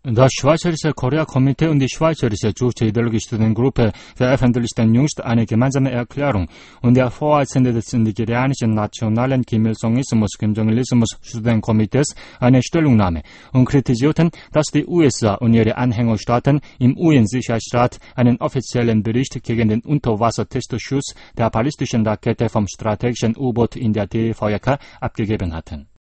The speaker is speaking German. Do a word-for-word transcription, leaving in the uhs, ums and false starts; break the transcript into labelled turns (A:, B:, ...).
A: Das schweizerische Korea-Komitee und die schweizerische Deutsche ideologische Studentengruppe veröffentlichten jüngst eine gemeinsame Erklärung und der Vorsitzende des nigerianischen nationalen Kim Il-sungismus Kim Jong-ilismus Studentenkomitees eine Stellungnahme und kritisierten, dass die U S A und ihre Anhängerstaaten im U N-Sicherheitsrat einen offiziellen Bericht gegen den Unterwassertestschuss der ballistischen Rakete vom strategischen U-Boot in der D V J K abgegeben hatten.